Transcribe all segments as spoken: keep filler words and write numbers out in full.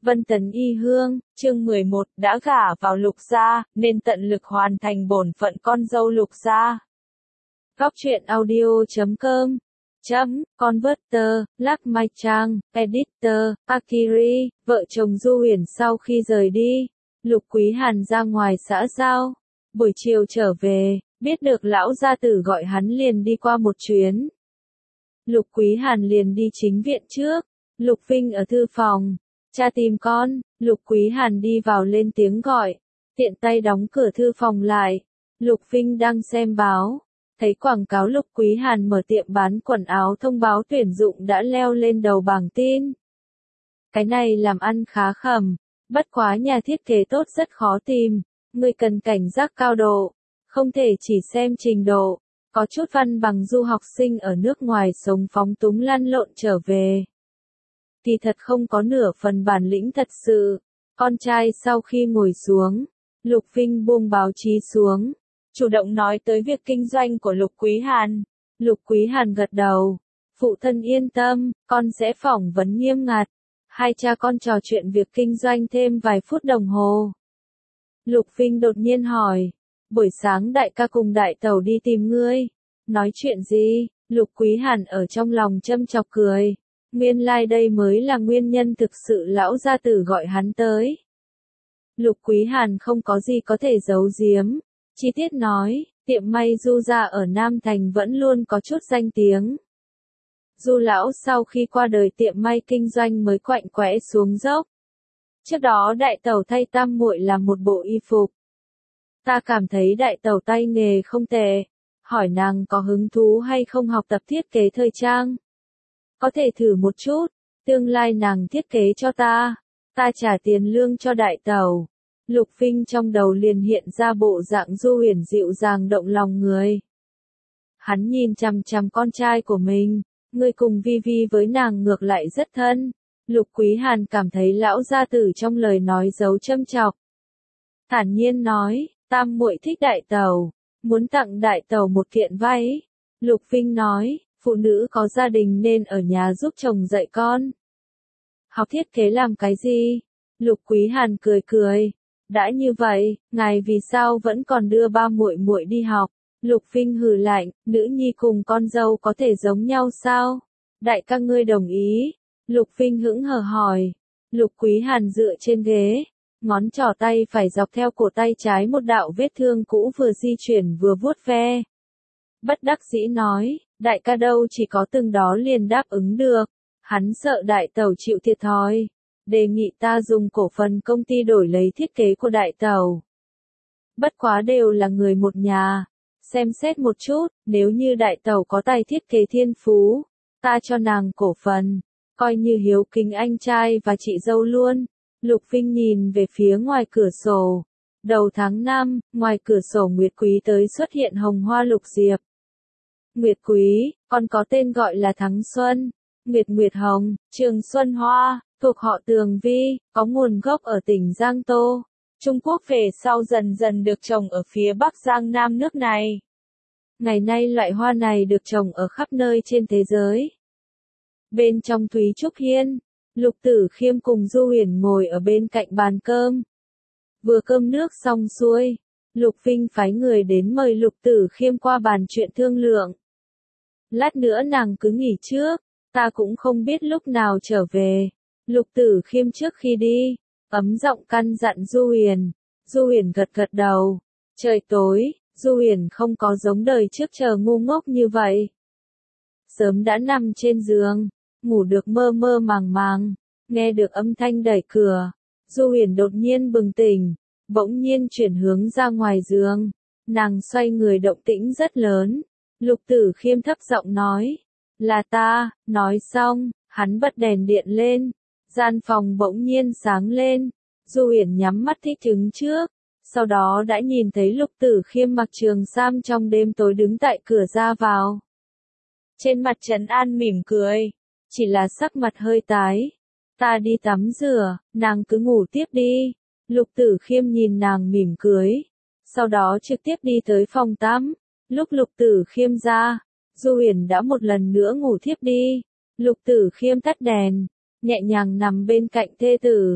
Vân Tấn Y Hương, chương mười một, đã gả vào Lục gia, nên tận lực hoàn thành bổn phận con dâu Lục gia. Góc truyện audio chấm com chấm Converter, Lắc Mai Trang, Editor, Akiri, vợ chồng Du Huyền sau khi rời đi, Lục Quý Hàn ra ngoài xã giao. Buổi chiều trở về, biết được lão gia tử gọi hắn liền đi qua một chuyến. Lục Quý Hàn liền đi chính viện trước, Lục Vinh ở thư phòng. Cha tìm con, Lục Quý Hàn đi vào lên tiếng gọi, tiện tay đóng cửa thư phòng lại. Lục Vinh đang xem báo, thấy quảng cáo Lục Quý Hàn mở tiệm bán quần áo thông báo tuyển dụng đã leo lên đầu bảng tin. Cái này làm ăn khá khẩm, bất quá nhà thiết kế tốt rất khó tìm, người cần cảnh giác cao độ, không thể chỉ xem trình độ, có chút văn bằng du học sinh ở nước ngoài sống phóng túng lăn lộn trở về. Kỳ thật không có nửa phần bản lĩnh thật sự. Con trai sau khi ngồi xuống, Lục Vinh buông báo chí xuống, chủ động nói tới việc kinh doanh của Lục Quý Hàn. Lục Quý Hàn gật đầu, phụ thân yên tâm, con sẽ phỏng vấn nghiêm ngặt. Hai cha con trò chuyện việc kinh doanh thêm vài phút đồng hồ. Lục Vinh đột nhiên hỏi, buổi sáng đại ca cùng đại tẩu đi tìm ngươi, nói chuyện gì? Lục Quý Hàn ở trong lòng châm chọc cười. Nguyên lai like đây mới là nguyên nhân thực sự lão gia tử gọi hắn tới. Lục Quý Hàn không có gì có thể giấu giếm, chi tiết nói, tiệm may Du gia ở Nam Thành vẫn luôn có chút danh tiếng. Du lão sau khi qua đời tiệm may kinh doanh mới quạnh quẽ xuống dốc. Trước đó đại tẩu thay tam muội làm một bộ y phục. Ta cảm thấy đại tẩu tay nghề không tệ, hỏi nàng có hứng thú hay không học tập thiết kế thời trang. Có thể thử một chút, tương lai nàng thiết kế cho ta, ta trả tiền lương cho đại tẩu. Lục Vinh trong đầu liền hiện ra bộ dạng Du Huyền dịu dàng động lòng người. Hắn nhìn chằm chằm con trai của mình, người cùng Vi Vi với nàng ngược lại rất thân. Lục Quý Hàn cảm thấy lão gia tử trong lời nói giấu châm chọc. Thản nhiên nói, tam muội thích đại tẩu, muốn tặng đại tẩu một kiện váy. Lục Vinh nói, phụ nữ có gia đình nên ở nhà giúp chồng dạy con. Học thiết kế làm cái gì? Lục Quý Hàn cười cười. Đã như vậy, ngài vì sao vẫn còn đưa ba muội muội đi học? Lục Vinh hừ lạnh, nữ nhi cùng con dâu có thể giống nhau sao? Đại ca ngươi đồng ý? Lục Vinh hững hờ hỏi. Lục Quý Hàn dựa trên ghế, ngón trỏ tay phải dọc theo cổ tay trái một đạo vết thương cũ vừa di chuyển vừa vuốt ve. Bất đắc dĩ nói, đại ca đâu chỉ có từng đó liền đáp ứng được, hắn sợ đại tẩu chịu thiệt thòi, đề nghị ta dùng cổ phần công ty đổi lấy thiết kế của đại tẩu. Bất quá đều là người một nhà, xem xét một chút, nếu như đại tẩu có tài thiết kế thiên phú, ta cho nàng cổ phần, coi như hiếu kính anh trai và chị dâu luôn. Lục Vinh nhìn về phía ngoài cửa sổ, đầu tháng năm, ngoài cửa sổ Nguyệt Quý tới xuất hiện hồng hoa lục diệp. Nguyệt Quý, còn có tên gọi là Thắng Xuân, Nguyệt Nguyệt Hồng, Trường Xuân Hoa, thuộc họ Tường Vi, có nguồn gốc ở tỉnh Giang Tô, Trung Quốc về sau dần dần được trồng ở phía Bắc Giang Nam nước này. Ngày nay loại hoa này được trồng ở khắp nơi trên thế giới. Bên trong Thúy Trúc Hiên, Lục Tử Khiêm cùng Du Huyền ngồi ở bên cạnh bàn cơm. Vừa cơm nước xong xuôi, Lục Vinh phái người đến mời Lục Tử Khiêm qua bàn chuyện thương lượng. Lát nữa nàng cứ nghỉ trước, ta cũng không biết lúc nào trở về. Lục Tử Khiêm trước khi đi, ấm giọng căn dặn Du Huyền. Du Huyền gật gật đầu. Trời tối, Du Huyền không có giống đời trước chờ ngu ngốc như vậy. Sớm đã nằm trên giường, ngủ được mơ mơ màng màng, nghe được âm thanh đẩy cửa. Du Huyền đột nhiên bừng tỉnh, bỗng nhiên chuyển hướng ra ngoài giường. Nàng xoay người động tĩnh rất lớn. Lục Tử Khiêm thấp giọng nói, là ta. Nói xong, hắn bật đèn điện lên, gian phòng bỗng nhiên sáng lên. Du Huyền nhắm mắt thích ứng trước, sau đó đã nhìn thấy Lục Tử Khiêm mặc trường sam trong đêm tối đứng tại cửa ra vào. Trên mặt trấn an mỉm cười, chỉ là sắc mặt hơi tái. Ta đi tắm rửa, nàng cứ ngủ tiếp đi. Lục Tử Khiêm nhìn nàng mỉm cười, sau đó trực tiếp đi tới phòng tắm. Lúc Lục Tử Khiêm ra, Du Huyền đã một lần nữa ngủ thiếp đi. Lục Tử Khiêm tắt đèn, nhẹ nhàng nằm bên cạnh thê tử,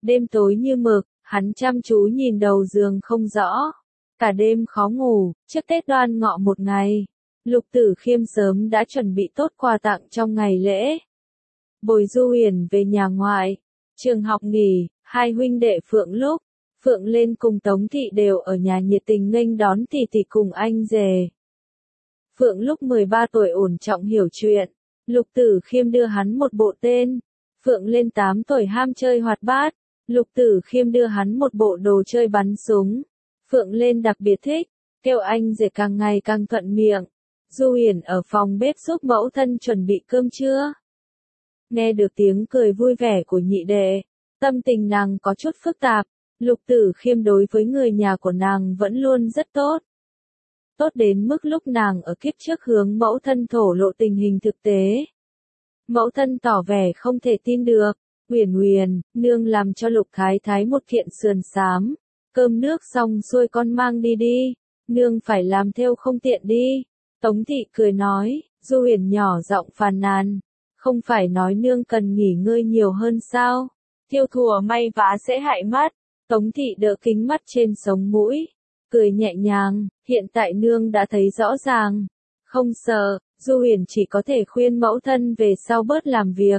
Đêm tối như mực, hắn chăm chú nhìn đầu giường không rõ. Cả đêm khó ngủ, trước Tết Đoan Ngọ một ngày. Lục Tử Khiêm sớm đã chuẩn bị tốt quà tặng trong ngày lễ. Bồi Du Huyền về nhà ngoại. Trường học nghỉ, hai huynh đệ Phượng Lúc, Phượng Lên cùng Tống Thị đều ở nhà nhiệt tình nghênh đón tỷ tỷ cùng anh rể. Phượng Lúc mười ba tuổi ổn trọng hiểu chuyện. Lục Tử Khiêm đưa hắn một bộ tên. Phượng Lên tám tuổi ham chơi hoạt bát. Lục Tử Khiêm đưa hắn một bộ đồ chơi bắn súng. Phượng Lên đặc biệt thích, kêu anh rể càng ngày càng thuận miệng. Du Huyền ở phòng bếp giúp mẫu thân chuẩn bị cơm trưa. Nghe được tiếng cười vui vẻ của nhị đệ, tâm tình nàng có chút phức tạp. Lục Tử Khiêm đối với người nhà của nàng vẫn luôn rất tốt. Tốt đến mức lúc nàng ở kiếp trước hướng mẫu thân thổ lộ tình hình thực tế. Mẫu thân tỏ vẻ không thể tin được. Huyền Huyền, nương làm cho Lục Thái Thái một kiện sườn xám. Cơm nước xong xuôi con mang đi đi. Nương phải làm theo không tiện đi. Tống Thị cười nói, Du Huyền nhỏ giọng phàn nàn. Không phải nói nương cần nghỉ ngơi nhiều hơn sao? Thiêu thùa may vá sẽ hại mắt. Tống Thị đỡ kính mắt trên sống mũi. Cười nhẹ nhàng, hiện tại nương đã thấy rõ ràng. Không sợ, Du Huyền chỉ có thể khuyên mẫu thân về sau bớt làm việc.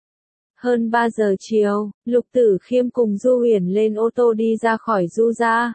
Hơn ba giờ chiều, Lục Tử Khiêm cùng Du Huyền lên ô tô đi ra khỏi Du gia.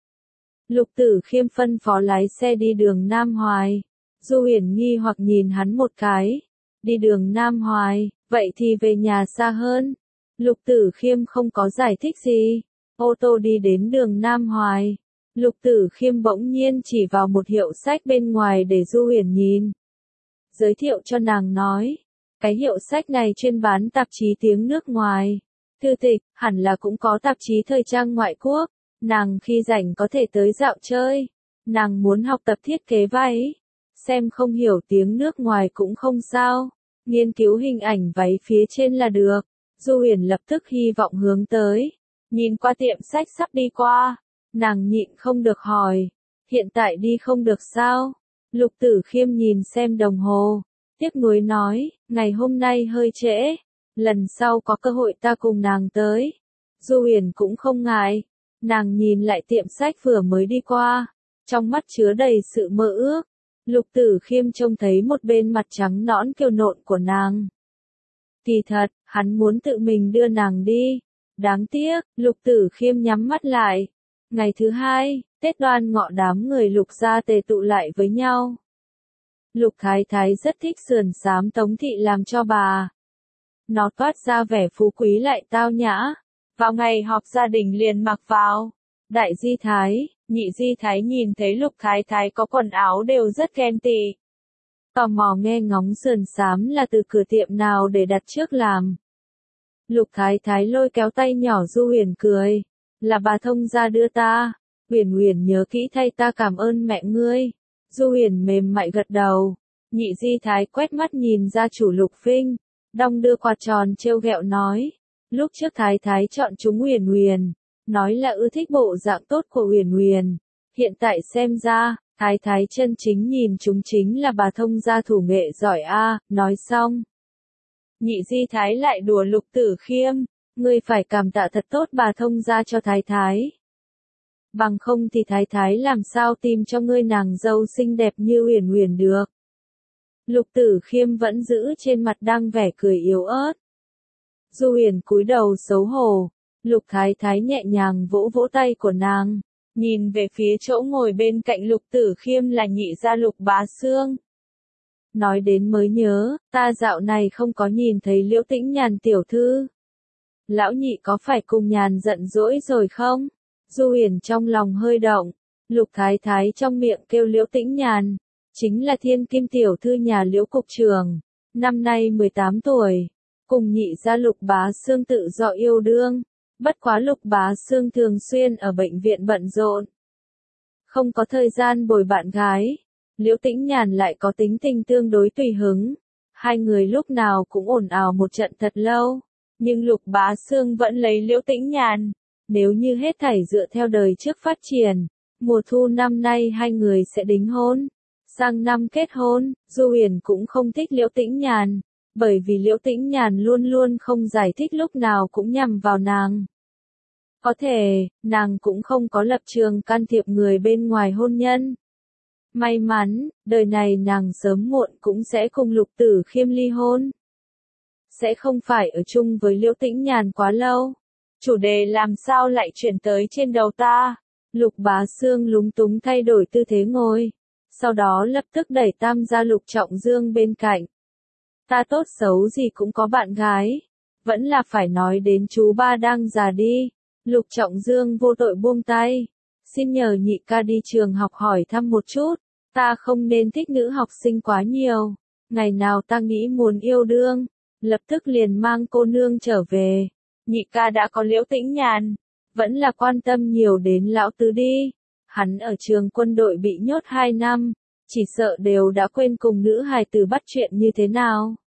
Lục Tử Khiêm phân phó lái xe đi đường Nam Hoài. Du Huyền nghi hoặc nhìn hắn một cái. Đi đường Nam Hoài, vậy thì về nhà xa hơn. Lục Tử Khiêm không có giải thích gì. Ô tô đi đến đường Nam Hoài. Lục Tử Khiêm bỗng nhiên chỉ vào một hiệu sách bên ngoài để Du Huyền nhìn. Giới thiệu cho nàng nói. Cái hiệu sách này chuyên bán tạp chí tiếng nước ngoài. Thư tịch, hẳn là cũng có tạp chí thời trang ngoại quốc. Nàng khi rảnh có thể tới dạo chơi. Nàng muốn học tập thiết kế váy. Xem không hiểu tiếng nước ngoài cũng không sao. Nghiên cứu hình ảnh váy phía trên là được. Du Huyền lập tức hy vọng hướng tới. Nhìn qua tiệm sách sắp đi qua. Nàng nhịn không được hỏi. Hiện tại đi không được sao? Lục Tử Khiêm nhìn xem đồng hồ. Tiếc nuối nói, ngày hôm nay hơi trễ. Lần sau có cơ hội ta cùng nàng tới. Du Huyền cũng không ngại. Nàng nhìn lại tiệm sách vừa mới đi qua. Trong mắt chứa đầy sự mơ ước. Lục Tử Khiêm trông thấy một bên mặt trắng nõn kiều nộn của nàng. Kỳ thật, hắn muốn tự mình đưa nàng đi. Đáng tiếc, Lục Tử Khiêm nhắm mắt lại. Ngày thứ hai, Tết Đoan Ngọ đám người Lục gia tề tụ lại với nhau. Lục Thái Thái rất thích sườn xám Tống Thị làm cho bà. Nó toát ra vẻ phú quý lại tao nhã. Vào ngày họp gia đình liền mặc vào. Đại Di Thái, Nhị Di Thái nhìn thấy Lục Thái Thái có quần áo đều rất ghen tị. Tò mò nghe ngóng sườn xám là từ cửa tiệm nào để đặt trước làm. Lục Thái Thái lôi kéo tay nhỏ Du Huyền cười. Là bà thông gia đưa ta. Huyền Huyền nhớ kỹ thay ta cảm ơn mẹ ngươi. Du Huyền mềm mại gật đầu. Nhị Di Thái quét mắt nhìn gia chủ Lục Vinh. Đong đưa quạt tròn trêu ghẹo nói. Lúc trước Thái Thái chọn chúng Huyền Huyền. Nói là ưa thích bộ dạng tốt của Huyền Huyền. Hiện tại xem ra, Thái Thái chân chính nhìn chúng chính là bà thông gia thủ nghệ giỏi a. Nói xong. Nhị Di Thái lại đùa Lục Tử Khiêm. Ngươi phải cảm tạ thật tốt bà thông gia cho Thái Thái. Bằng không thì Thái Thái làm sao tìm cho ngươi nàng dâu xinh đẹp như Huyền Huyền được. Lục Tử Khiêm vẫn giữ trên mặt đang vẻ cười yếu ớt. Du Huyền cúi đầu xấu hổ. Lục Thái Thái nhẹ nhàng vỗ vỗ tay của nàng. Nhìn về phía chỗ ngồi bên cạnh Lục Tử Khiêm là nhị gia Lục Bá Xương. Nói đến mới nhớ, ta dạo này không có nhìn thấy Liễu Tĩnh Nhàn tiểu thư. Lão nhị có phải cùng Nhàn giận dỗi rồi không? Du Huyền trong lòng hơi động. Lục Thái Thái trong miệng kêu Liễu Tĩnh Nhàn. Chính là thiên kim tiểu thư nhà Liễu cục trưởng. Năm nay mười tám tuổi. Cùng nhị gia Lục Bá Xương tự do yêu đương. Bất quá Lục Bá Xương thường xuyên ở bệnh viện bận rộn. Không có thời gian bồi bạn gái. Liễu Tĩnh Nhàn lại có tính tình tương đối tùy hứng. Hai người lúc nào cũng ồn ào một trận thật lâu. Nhưng Lục Bá Xương vẫn lấy Liễu Tĩnh Nhàn. Nếu như hết thảy dựa theo đời trước phát triển, mùa thu năm nay hai người sẽ đính hôn. Sang năm kết hôn, Du Huyền cũng không thích Liễu Tĩnh Nhàn. Bởi vì Liễu Tĩnh Nhàn luôn luôn không giải thích lúc nào cũng nhằm vào nàng. Có thể, nàng cũng không có lập trường can thiệp người bên ngoài hôn nhân. May mắn, đời này nàng sớm muộn cũng sẽ cùng Lục Tử Khiêm ly hôn. Sẽ không phải ở chung với Liễu Tĩnh Nhàn quá lâu. Chủ đề làm sao lại chuyển tới trên đầu ta? Lục Bá Xương lúng túng thay đổi tư thế ngồi. Sau đó lập tức đẩy Tam ra Lục Trọng Dương bên cạnh. Ta tốt xấu gì cũng có bạn gái. Vẫn là phải nói đến chú ba đang già đi. Lục Trọng Dương vô tội buông tay. Xin nhờ nhị ca đi trường học hỏi thăm một chút. Ta không nên thích nữ học sinh quá nhiều. Ngày nào ta nghĩ muốn yêu đương. Lập tức liền mang cô nương trở về. Nhị ca đã có Liễu Tĩnh Nhàn. Vẫn là quan tâm nhiều đến lão tứ đi. Hắn ở trường quân đội bị nhốt hai năm. Chỉ sợ đều đã quên cùng nữ hài tử bắt chuyện như thế nào.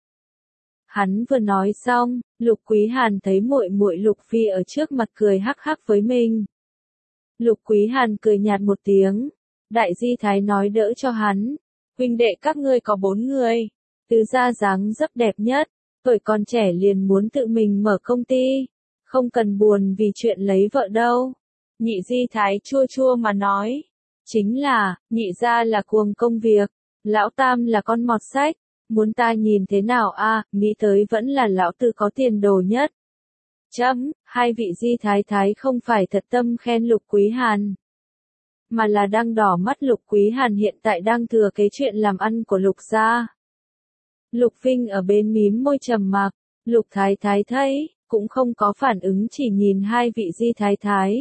Hắn vừa nói xong, Lục Quý Hàn thấy muội muội Lục Phi ở trước mặt cười hắc hắc với mình. Lục Quý Hàn cười nhạt một tiếng. Đại Di Thái nói đỡ cho hắn. Huynh đệ các ngươi có bốn người. Tứ gia dáng dấp đẹp nhất. Tuổi còn trẻ liền muốn tự mình mở công ty. Không cần buồn vì chuyện lấy vợ đâu. Nhị Di Thái chua chua mà nói. Chính là, nhị gia là cuồng công việc. Lão Tam là con mọt sách. Muốn ta nhìn thế nào a? À, nghĩ tới vẫn là lão tử có tiền đồ nhất. Chấm, hai vị Di Thái Thái không phải thật tâm khen Lục Quý Hàn. Mà là đang đỏ mắt Lục Quý Hàn hiện tại đang thừa kế chuyện làm ăn của Lục gia. Lục Vinh ở bên mím môi trầm mặc. Lục Thái Thái thấy, cũng không có phản ứng, chỉ nhìn hai vị Di Thái Thái.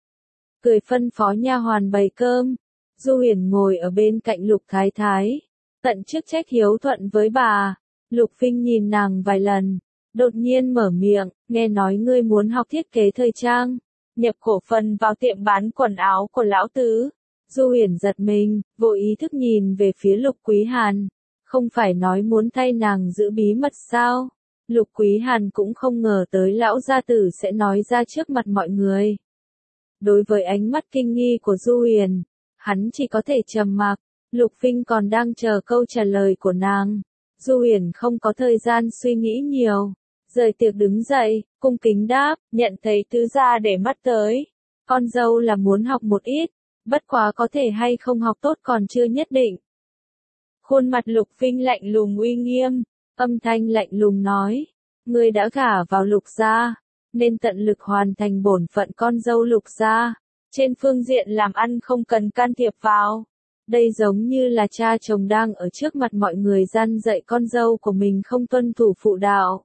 Cười phân phó nha hoàn bày cơm. Du Huyền ngồi ở bên cạnh Lục Thái Thái. Tận chức trách hiếu thuận với bà. Lục Vinh nhìn nàng vài lần. Đột nhiên mở miệng, nghe nói ngươi muốn học thiết kế thời trang. Nhập cổ phần vào tiệm bán quần áo của lão tứ. Du Huyền giật mình, vô ý thức nhìn về phía Lục Quý Hàn. Không phải nói muốn thay nàng giữ bí mật sao? Lục Quý Hàn cũng không ngờ tới lão gia tử sẽ nói ra trước mặt mọi người. Đối với ánh mắt kinh nghi của Du Huyền, hắn chỉ có thể trầm mặc. Lục Vinh còn đang chờ câu trả lời của nàng. Du Huyền không có thời gian suy nghĩ nhiều. Rời tiệc đứng dậy, cung kính đáp, nhận thấy tứ gia để mắt tới. Con dâu là muốn học một ít, bất quá có thể hay không học tốt còn chưa nhất định. Khuôn mặt Lục Vinh lạnh lùng uy nghiêm, âm thanh lạnh lùng nói, ngươi đã gả vào Lục gia, nên tận lực hoàn thành bổn phận con dâu Lục gia. Trên phương diện làm ăn không cần can thiệp vào. Đây giống như là cha chồng đang ở trước mặt mọi người gian dạy con dâu của mình không tuân thủ phụ đạo.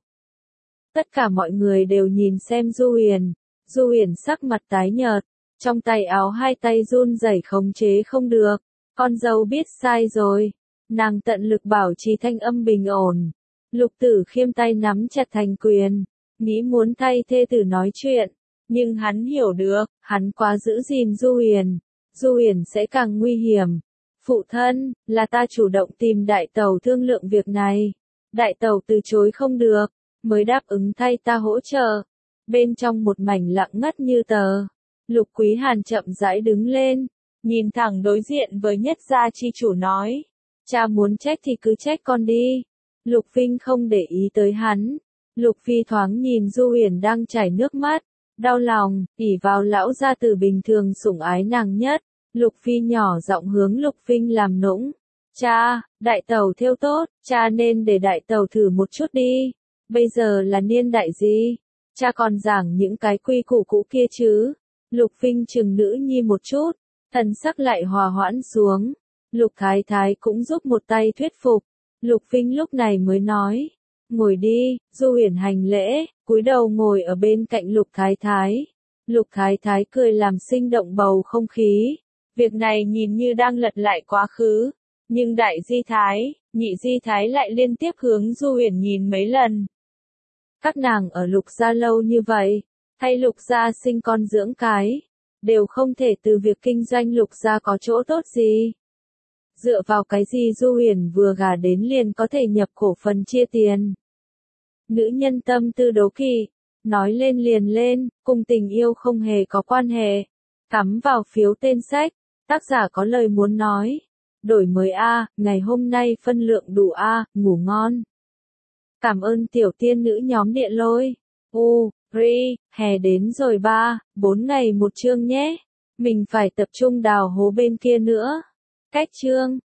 Tất cả mọi người đều nhìn xem Du Huyền. Du Huyền sắc mặt tái nhợt, trong tay áo hai tay run rẩy khống chế không được. Con dâu biết sai rồi. Nàng tận lực bảo trì thanh âm bình ổn. Lục Tử Khiêm tay nắm chặt thành quyền, nghĩ muốn thay thê tử nói chuyện, nhưng hắn hiểu được, hắn quá giữ gìn Du Huyền, Du Huyền sẽ càng nguy hiểm. Phụ thân, là ta chủ động tìm đại tẩu thương lượng việc này. Đại tẩu từ chối không được, mới đáp ứng thay ta hỗ trợ. Bên trong một mảnh lặng ngắt như tờ, Lục Quý Hàn chậm rãi đứng lên, nhìn thẳng đối diện với Nhất gia chi chủ nói. Cha muốn trách thì cứ trách con đi. Lục Vinh không để ý tới hắn. Lục Phi thoáng nhìn Du Huyền đang chảy nước mắt, đau lòng, ỷ vào lão gia tử bình thường sủng ái nàng nhất. Lục Phi nhỏ giọng hướng Lục Vinh làm nũng. Cha, đại tẩu thêu tốt, cha nên để đại tẩu thử một chút đi. Bây giờ là niên đại gì? Cha còn giảng những cái quy củ cũ kia chứ? Lục Vinh chừng nữ nhi một chút, thần sắc lại hòa hoãn xuống. Lục Thái Thái cũng giúp một tay thuyết phục. Lục Vinh lúc này mới nói. Ngồi đi. Du Huyền hành lễ, cúi đầu ngồi ở bên cạnh Lục Thái Thái. Lục Thái Thái cười làm sinh động bầu không khí. Việc này nhìn như đang lật lại quá khứ. Nhưng đại Di Thái, nhị Di Thái lại liên tiếp hướng Du Huyền nhìn mấy lần. Các nàng ở Lục gia lâu như vậy, thay Lục gia sinh con dưỡng cái, đều không thể từ việc kinh doanh Lục gia có chỗ tốt gì. Dựa vào cái gì Du Huyền vừa gả đến liền có thể nhập cổ phần chia tiền. Nữ nhân tâm tư đố kỵ, nói lên liền lên, cùng tình yêu không hề có quan hệ. Cắm vào phiếu tên sách, tác giả có lời muốn nói. Đổi mới A, ngày hôm nay phân lượng đủ A, ngủ ngon. Cảm ơn tiểu tiên nữ nhóm Địa Lôi. U, V, Free, hè đến rồi ba, bốn ngày một chương nhé. Mình phải tập trung đào hố bên kia nữa. Cách chương